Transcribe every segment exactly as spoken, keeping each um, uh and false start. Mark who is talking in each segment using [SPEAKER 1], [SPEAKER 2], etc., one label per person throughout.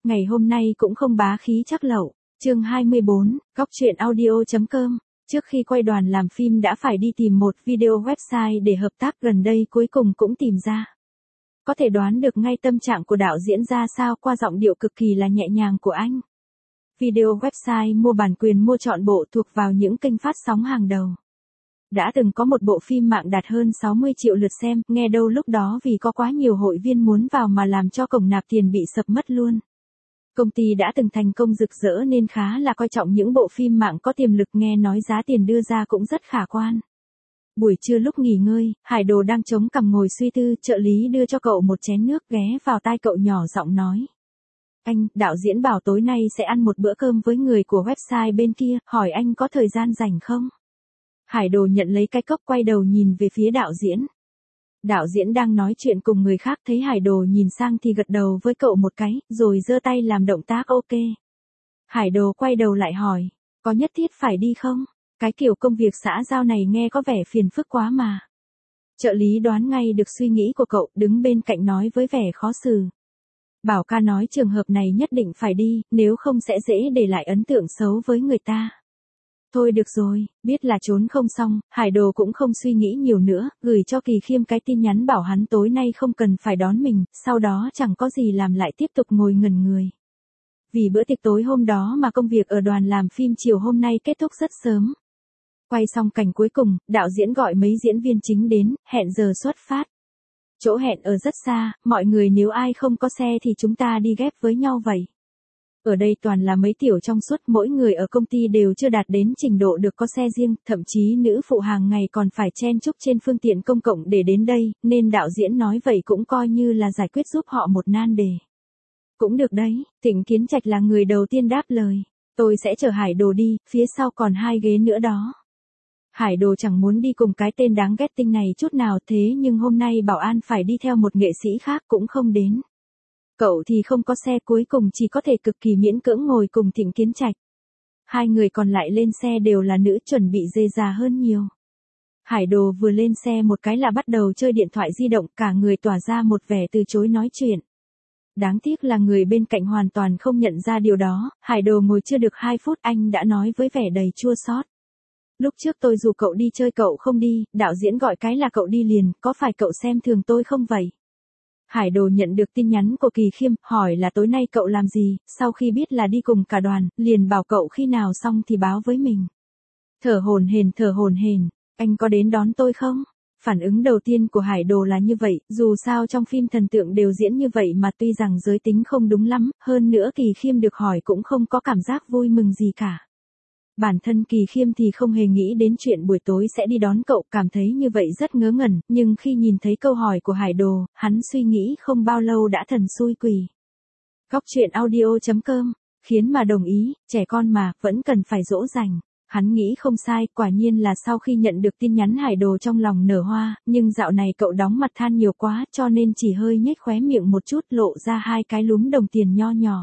[SPEAKER 1] ngày hôm nay cũng không bá khí chắc lẩu. Chương hai mươi bốn, góc truyện audio.com. Trước khi quay đoàn làm phim đã phải đi tìm một video website để hợp tác, gần đây cuối cùng cũng tìm ra. Có thể đoán được ngay tâm trạng của đạo diễn ra sao qua giọng điệu cực kỳ là nhẹ nhàng của anh. Video website mua bản quyền mua trọn bộ thuộc vào những kênh phát sóng hàng đầu. Đã từng có một bộ phim mạng đạt hơn sáu mươi triệu lượt xem, nghe đâu lúc đó vì có quá nhiều hội viên muốn vào mà làm cho cổng nạp tiền bị sập mất luôn. Công ty đã từng thành công rực rỡ nên khá là coi trọng những bộ phim mạng có tiềm lực, nghe nói giá tiền đưa ra cũng rất khả quan. Buổi trưa lúc nghỉ ngơi, Hải Đồ đang chống cằm ngồi suy tư, trợ lý đưa cho cậu một chén nước, ghé vào tai cậu nhỏ giọng nói. Anh, đạo diễn bảo tối nay sẽ ăn một bữa cơm với người của website bên kia, hỏi anh có thời gian rảnh không? Hải Đồ nhận lấy cái cốc, quay đầu nhìn về phía đạo diễn. Đạo diễn đang nói chuyện cùng người khác, thấy Hải Đồ nhìn sang thì gật đầu với cậu một cái, rồi giơ tay làm động tác ok. Hải Đồ quay đầu lại hỏi, có nhất thiết phải đi không? Cái kiểu công việc xã giao này nghe có vẻ phiền phức quá mà. Trợ lý đoán ngay được suy nghĩ của cậu, đứng bên cạnh nói với vẻ khó xử. Bảo ca nói trường hợp này nhất định phải đi, nếu không sẽ dễ để lại ấn tượng xấu với người ta. Thôi được rồi, biết là trốn không xong, Hải Đồ cũng không suy nghĩ nhiều nữa, gửi cho Kỳ Khiêm cái tin nhắn bảo hắn tối nay không cần phải đón mình, sau đó chẳng có gì làm lại tiếp tục ngồi ngẩn người. Vì bữa tiệc tối hôm đó mà công việc ở đoàn làm phim chiều hôm nay kết thúc rất sớm. Quay xong cảnh cuối cùng, đạo diễn gọi mấy diễn viên chính đến, hẹn giờ xuất phát. Chỗ hẹn ở rất xa, mọi người nếu ai không có xe thì chúng ta đi ghép với nhau vậy. Ở đây toàn là mấy tiểu trong suốt, mỗi người ở công ty đều chưa đạt đến trình độ được có xe riêng, thậm chí nữ phụ hàng ngày còn phải chen chúc trên phương tiện công cộng để đến đây, nên đạo diễn nói vậy cũng coi như là giải quyết giúp họ một nan đề. Cũng được đấy, Thịnh Kiến Trạch là người đầu tiên đáp lời, tôi sẽ chở Hải Đồ đi, phía sau còn hai ghế nữa đó. Hải Đồ chẳng muốn đi cùng cái tên đáng ghét tinh này chút nào, thế nhưng hôm nay bảo an phải đi theo một nghệ sĩ khác cũng không đến. Cậu thì không có xe, cuối cùng chỉ có thể cực kỳ miễn cưỡng ngồi cùng Thịnh Kiến Trạch. Hai người còn lại lên xe đều là nữ, chuẩn bị dê già hơn nhiều. Hải Đồ vừa lên xe một cái là bắt đầu chơi điện thoại di động, cả người tỏa ra một vẻ từ chối nói chuyện. Đáng tiếc là người bên cạnh hoàn toàn không nhận ra điều đó, Hải Đồ ngồi chưa được hai phút anh đã nói với vẻ đầy chua xót. Lúc trước tôi rủ cậu đi chơi cậu không đi, đạo diễn gọi cái là cậu đi liền, có phải cậu xem thường tôi không vậy? Hải Đồ nhận được tin nhắn của Kỳ Khiêm, hỏi là tối nay cậu làm gì, sau khi biết là đi cùng cả đoàn, liền bảo cậu khi nào xong thì báo với mình. Thở hổn hển thở hổn hển, anh có đến đón tôi không? Phản ứng đầu tiên của Hải Đồ là như vậy, dù sao trong phim thần tượng đều diễn như vậy mà tuy rằng giới tính không đúng lắm, hơn nữa Kỳ Khiêm được hỏi cũng không có cảm giác vui mừng gì cả. Bản thân Kỳ Khiêm thì không hề nghĩ đến chuyện buổi tối sẽ đi đón cậu, cảm thấy như vậy rất ngớ ngẩn, nhưng khi nhìn thấy câu hỏi của Hải Đồ, hắn suy nghĩ không bao lâu đã thần xui quỷ. Góc truyện audio.com, khiến mà đồng ý, trẻ con mà, vẫn cần phải dỗ dành. Hắn nghĩ không sai, quả nhiên là sau khi nhận được tin nhắn Hải Đồ trong lòng nở hoa, nhưng dạo này cậu đóng mặt than nhiều quá cho nên chỉ hơi nhếch khóe miệng một chút, lộ ra hai cái lúm đồng tiền nho nhỏ.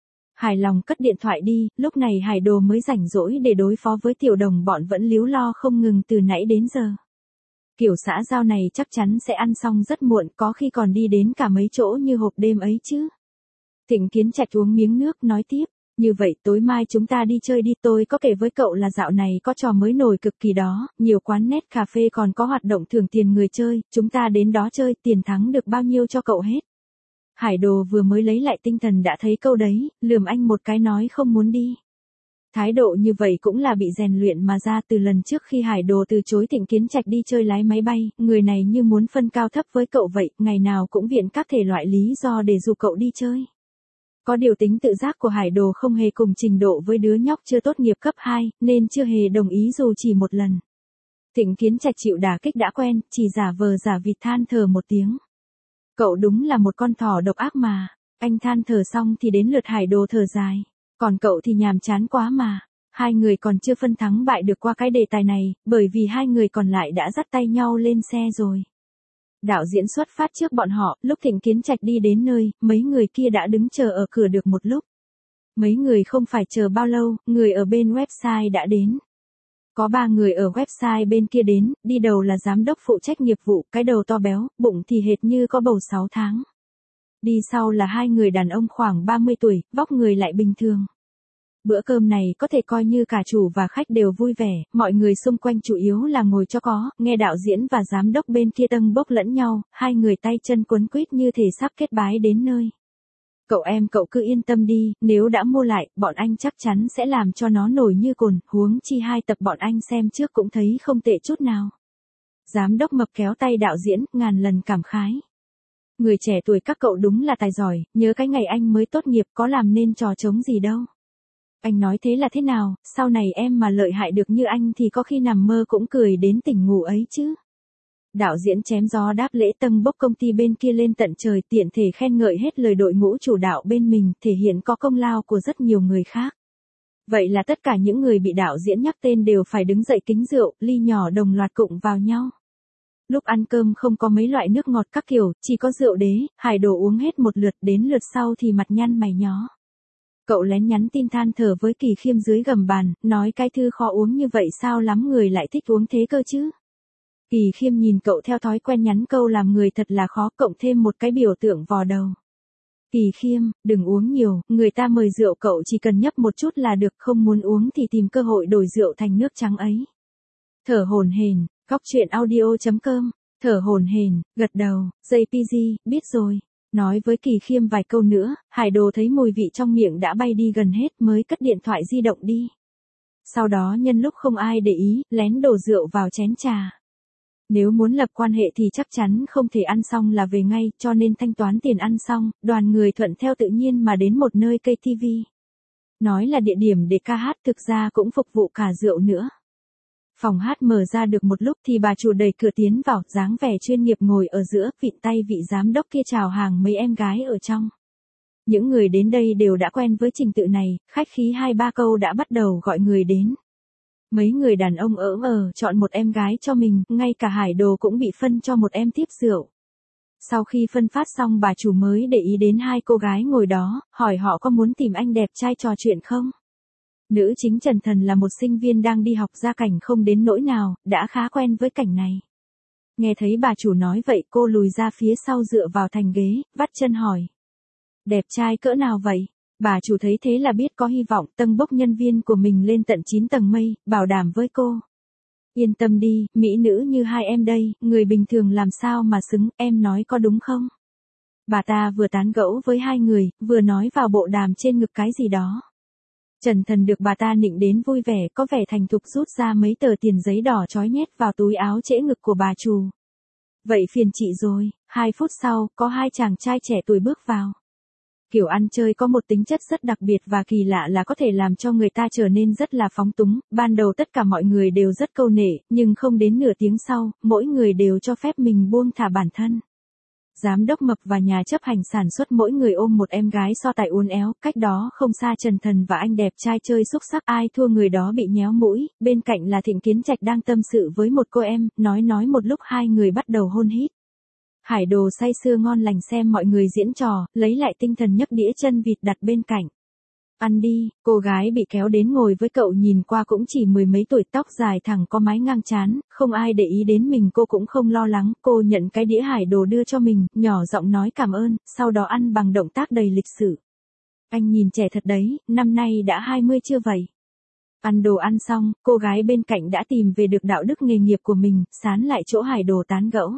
[SPEAKER 1] Hài lòng cất điện thoại đi, lúc này Hải Đồ mới rảnh rỗi để đối phó với tiểu đồng bọn vẫn líu lo không ngừng từ nãy đến giờ. Kiểu xã giao này chắc chắn sẽ ăn xong rất muộn, có khi còn đi đến cả mấy chỗ như hộp đêm ấy chứ. Thịnh Kiến Trạch uống miếng nước nói tiếp, như vậy tối mai chúng ta đi chơi đi, tôi có kể với cậu là dạo này có trò mới nổi cực kỳ đó, nhiều quán net cà phê còn có hoạt động thưởng tiền người chơi, chúng ta đến đó chơi, tiền thắng được bao nhiêu cho cậu hết. Hải Đồ vừa mới lấy lại tinh thần đã thấy câu đấy, lườm anh một cái nói không muốn đi. Thái độ như vậy cũng là bị rèn luyện mà ra, từ lần trước khi Hải Đồ từ chối Thịnh Kiến Trạch đi chơi lái máy bay, người này như muốn phân cao thấp với cậu vậy, ngày nào cũng viện các thể loại lý do để dụ cậu đi chơi. Có điều tính tự giác của Hải Đồ không hề cùng trình độ với đứa nhóc chưa tốt nghiệp cấp hai, nên chưa hề đồng ý dù chỉ một lần. Thịnh Kiến Trạch chịu đả kích đã quen, chỉ giả vờ giả vịt than thở một tiếng. Cậu đúng là một con thỏ độc ác mà. Anh than thở xong thì đến lượt Hải Đồ thở dài. Còn cậu thì nhàm chán quá mà. Hai người còn chưa phân thắng bại được qua cái đề tài này, bởi vì hai người còn lại đã dắt tay nhau lên xe rồi. Đạo diễn xuất phát trước bọn họ, lúc Thịnh Kiến Trạch đi đến nơi, mấy người kia đã đứng chờ ở cửa được một lúc. Mấy người không phải chờ bao lâu, người ở bên website đã đến. Có ba người ở website bên kia đến, đi đầu là giám đốc phụ trách nghiệp vụ, cái đầu to béo, bụng thì hệt như có bầu sáu tháng. Đi sau là hai người đàn ông khoảng ba mươi tuổi, vóc người lại bình thường. Bữa cơm này có thể coi như cả chủ và khách đều vui vẻ, mọi người xung quanh chủ yếu là ngồi cho có, nghe đạo diễn và giám đốc bên kia tâng bốc lẫn nhau, hai người tay chân quấn quýt như thể sắp kết bái đến nơi. Cậu em cậu cứ yên tâm đi, nếu đã mua lại, bọn anh chắc chắn sẽ làm cho nó nổi như cồn, huống chi hai tập bọn anh xem trước cũng thấy không tệ chút nào. Giám đốc Mập kéo tay đạo diễn, ngàn lần cảm khái. Người trẻ tuổi các cậu đúng là tài giỏi, nhớ cái ngày anh mới tốt nghiệp có làm nên trò trống gì đâu. Anh nói thế là thế nào, sau này em mà lợi hại được như anh thì có khi nằm mơ cũng cười đến tỉnh ngủ ấy chứ. Đạo diễn chém gió đáp lễ tâng bốc công ty bên kia lên tận trời, tiện thể khen ngợi hết lời đội ngũ chủ đạo bên mình, thể hiện có công lao của rất nhiều người khác. Vậy là tất cả những người bị đạo diễn nhắc tên đều phải đứng dậy kính rượu, ly nhỏ đồng loạt cụng vào nhau. Lúc ăn cơm không có mấy loại nước ngọt các kiểu, chỉ có rượu đế, Hải Đồ uống hết một lượt, đến lượt sau thì mặt nhăn mày nhó. Cậu lén nhắn tin than thở với Kỳ Khiêm dưới gầm bàn, nói cái thư khó uống như vậy sao lắm người lại thích uống thế cơ chứ. Kỳ Khiêm nhìn cậu theo thói quen nhắn câu làm người thật là khó, cộng thêm một cái biểu tượng vò đầu. Kỳ Khiêm, đừng uống nhiều, người ta mời rượu cậu chỉ cần nhấp một chút là được, không muốn uống thì tìm cơ hội đổi rượu thành nước trắng ấy. Thở hổn hển, góc truyện audio chấm com, thở hổn hển, gật đầu, gi pi gi, biết rồi. Nói với Kỳ Khiêm vài câu nữa, Hải Đồ thấy mùi vị trong miệng đã bay đi gần hết mới cất điện thoại di động đi. Sau đó nhân lúc không ai để ý, lén đổ rượu vào chén trà. Nếu muốn lập quan hệ thì chắc chắn không thể ăn xong là về ngay, cho nên thanh toán tiền ăn xong, đoàn người thuận theo tự nhiên mà đến một nơi cây ti vi. Nói là địa điểm để ca hát thực ra cũng phục vụ cả rượu nữa. Phòng hát mở ra được một lúc thì bà chủ đẩy cửa tiến vào, dáng vẻ chuyên nghiệp ngồi ở giữa, vịn tay vị giám đốc kia chào hàng mấy em gái ở trong. Những người đến đây đều đã quen với trình tự này, khách khí hai ba câu đã bắt đầu gọi người đến. Mấy người đàn ông ỡm ờ chọn một em gái cho mình, ngay cả Hải Đồ cũng bị phân cho một em tiếp rượu. Sau khi phân phát xong bà chủ mới để ý đến hai cô gái ngồi đó, hỏi họ có muốn tìm anh đẹp trai trò chuyện không? Nữ chính Trần Thần là một sinh viên đang đi học, gia cảnh không đến nỗi nào, đã khá quen với cảnh này. Nghe thấy bà chủ nói vậy cô lùi ra phía sau dựa vào thành ghế, vắt chân hỏi. Đẹp trai cỡ nào vậy? Bà chủ thấy thế là biết có hy vọng, tâng bốc nhân viên của mình lên tận chín tầng mây, bảo đảm với cô. Yên tâm đi, mỹ nữ như hai em đây, người bình thường làm sao mà xứng, em nói có đúng không? Bà ta vừa tán gẫu với hai người, vừa nói vào bộ đàm trên ngực cái gì đó. Trần Thần được bà ta nịnh đến vui vẻ, có vẻ thành thục rút ra mấy tờ tiền giấy đỏ trói nhét vào túi áo trễ ngực của bà chủ. Vậy phiền chị rồi, hai phút sau, có hai chàng trai trẻ tuổi bước vào. Kiểu ăn chơi có một tính chất rất đặc biệt và kỳ lạ là có thể làm cho người ta trở nên rất là phóng túng, ban đầu tất cả mọi người đều rất câu nể, nhưng không đến nửa tiếng sau, mỗi người đều cho phép mình buông thả bản thân. Giám đốc Mập và nhà chấp hành sản xuất mỗi người ôm một em gái so tài uốn éo, cách đó không xa Trần Thần và anh đẹp trai chơi xúc sắc, ai thua người đó bị nhéo mũi, bên cạnh là Thịnh Kiến Trạch đang tâm sự với một cô em, nói nói một lúc hai người bắt đầu hôn hít. Hải Đồ say sưa ngon lành xem mọi người diễn trò, lấy lại tinh thần nhấc đĩa chân vịt đặt bên cạnh. Ăn đi, cô gái bị kéo đến ngồi với cậu nhìn qua cũng chỉ mười mấy tuổi, tóc dài thẳng có mái ngang trán, không ai để ý đến mình, cô cũng không lo lắng, cô nhận cái đĩa Hải Đồ đưa cho mình, nhỏ giọng nói cảm ơn, sau đó ăn bằng động tác đầy lịch sự. Anh nhìn trẻ thật đấy, năm nay đã hai mươi chưa vậy? Ăn đồ ăn xong, cô gái bên cạnh đã tìm về được đạo đức nghề nghiệp của mình, sán lại chỗ Hải Đồ tán gẫu.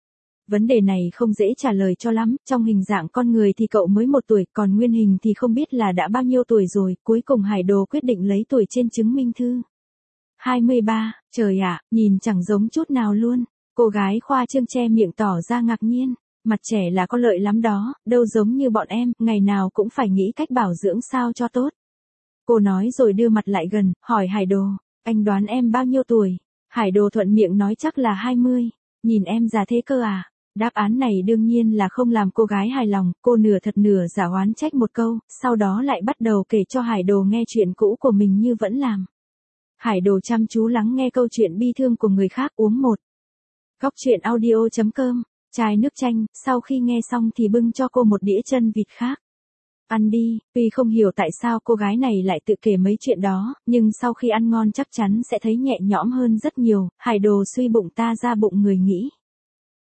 [SPEAKER 1] Vấn đề này không dễ trả lời cho lắm, trong hình dạng con người thì cậu mới một tuổi, còn nguyên hình thì không biết là đã bao nhiêu tuổi rồi, cuối cùng Hải Đồ quyết định lấy tuổi trên chứng minh thư. hai mươi ba, trời ạ, nhìn chẳng giống chút nào luôn. Cô gái khoa trương che miệng tỏ ra ngạc nhiên, mặt trẻ là có lợi lắm đó, đâu giống như bọn em, ngày nào cũng phải nghĩ cách bảo dưỡng sao cho tốt. Cô nói rồi đưa mặt lại gần, hỏi Hải Đồ, anh đoán em bao nhiêu tuổi? Hải Đồ thuận miệng nói chắc là hai mươi, nhìn em già thế cơ à? Đáp án này đương nhiên là không làm cô gái hài lòng, cô nửa thật nửa giả oán trách một câu, sau đó lại bắt đầu kể cho Hải Đồ nghe chuyện cũ của mình như vẫn làm. Hải Đồ chăm chú lắng nghe câu chuyện bi thương của người khác, uống một. Góc truyện audio chấm com, chai nước chanh, sau khi nghe xong thì bưng cho cô một đĩa chân vịt khác. Ăn đi, tuy không hiểu tại sao cô gái này lại tự kể mấy chuyện đó, nhưng sau khi ăn ngon chắc chắn sẽ thấy nhẹ nhõm hơn rất nhiều, Hải Đồ suy bụng ta ra bụng người nghĩ.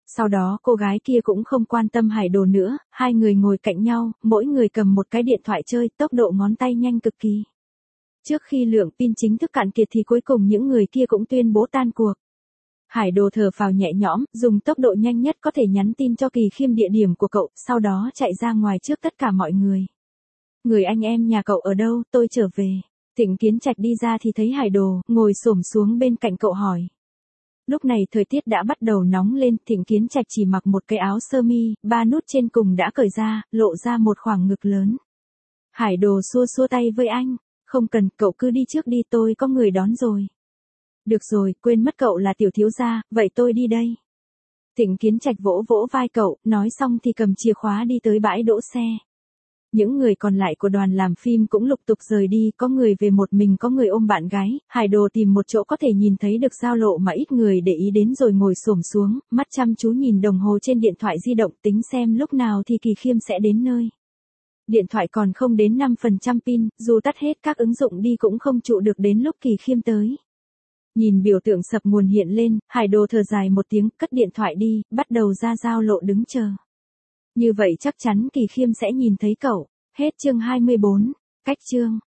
[SPEAKER 1] Sau đó cô gái kia cũng không quan tâm Hải Đồ nữa, hai người ngồi cạnh nhau, mỗi người cầm một cái điện thoại chơi, tốc độ ngón tay nhanh cực kỳ. Trước khi lượng pin chính thức cạn kiệt thì cuối cùng những người kia cũng tuyên bố tan cuộc. Hải Đồ thở phào nhẹ nhõm, dùng tốc độ nhanh nhất có thể nhắn tin cho Kỳ Khiêm địa điểm của cậu, sau đó chạy ra ngoài trước tất cả mọi người. Người anh em nhà cậu ở đâu, tôi trở về. Thịnh Kiến Trạch đi ra thì thấy Hải Đồ, ngồi xổm xuống bên cạnh cậu hỏi. Lúc này thời tiết đã bắt đầu nóng lên, Thịnh Kiến Trạch chỉ mặc một cái áo sơ mi, ba nút trên cùng đã cởi ra, lộ ra một khoảng ngực lớn. Hải Đồ xua xua tay với anh, không cần, cậu cứ đi trước đi, tôi có người đón rồi. Được rồi, quên mất cậu là tiểu thiếu gia, vậy tôi đi đây. Thịnh Kiến Trạch vỗ vỗ vai cậu, nói xong thì cầm chìa khóa đi tới bãi đỗ xe. Những người còn lại của đoàn làm phim cũng lục tục rời đi, có người về một mình, có người ôm bạn gái. Hải Đồ tìm một chỗ có thể nhìn thấy được giao lộ mà ít người để ý đến rồi ngồi xổm xuống, mắt chăm chú nhìn đồng hồ trên điện thoại di động, tính xem lúc nào thì Kỳ Khiêm sẽ đến nơi. Điện thoại còn không đến năm phần trăm pin, dù tắt hết các ứng dụng đi cũng không trụ được đến lúc Kỳ Khiêm tới. Nhìn biểu tượng sập nguồn hiện lên, Hải Đồ thở dài một tiếng, cất điện thoại đi, bắt đầu ra giao lộ đứng chờ. Như vậy chắc chắn Kỳ Khiêm sẽ nhìn thấy cậu. Hết chương hai mươi bốn. Cách chương.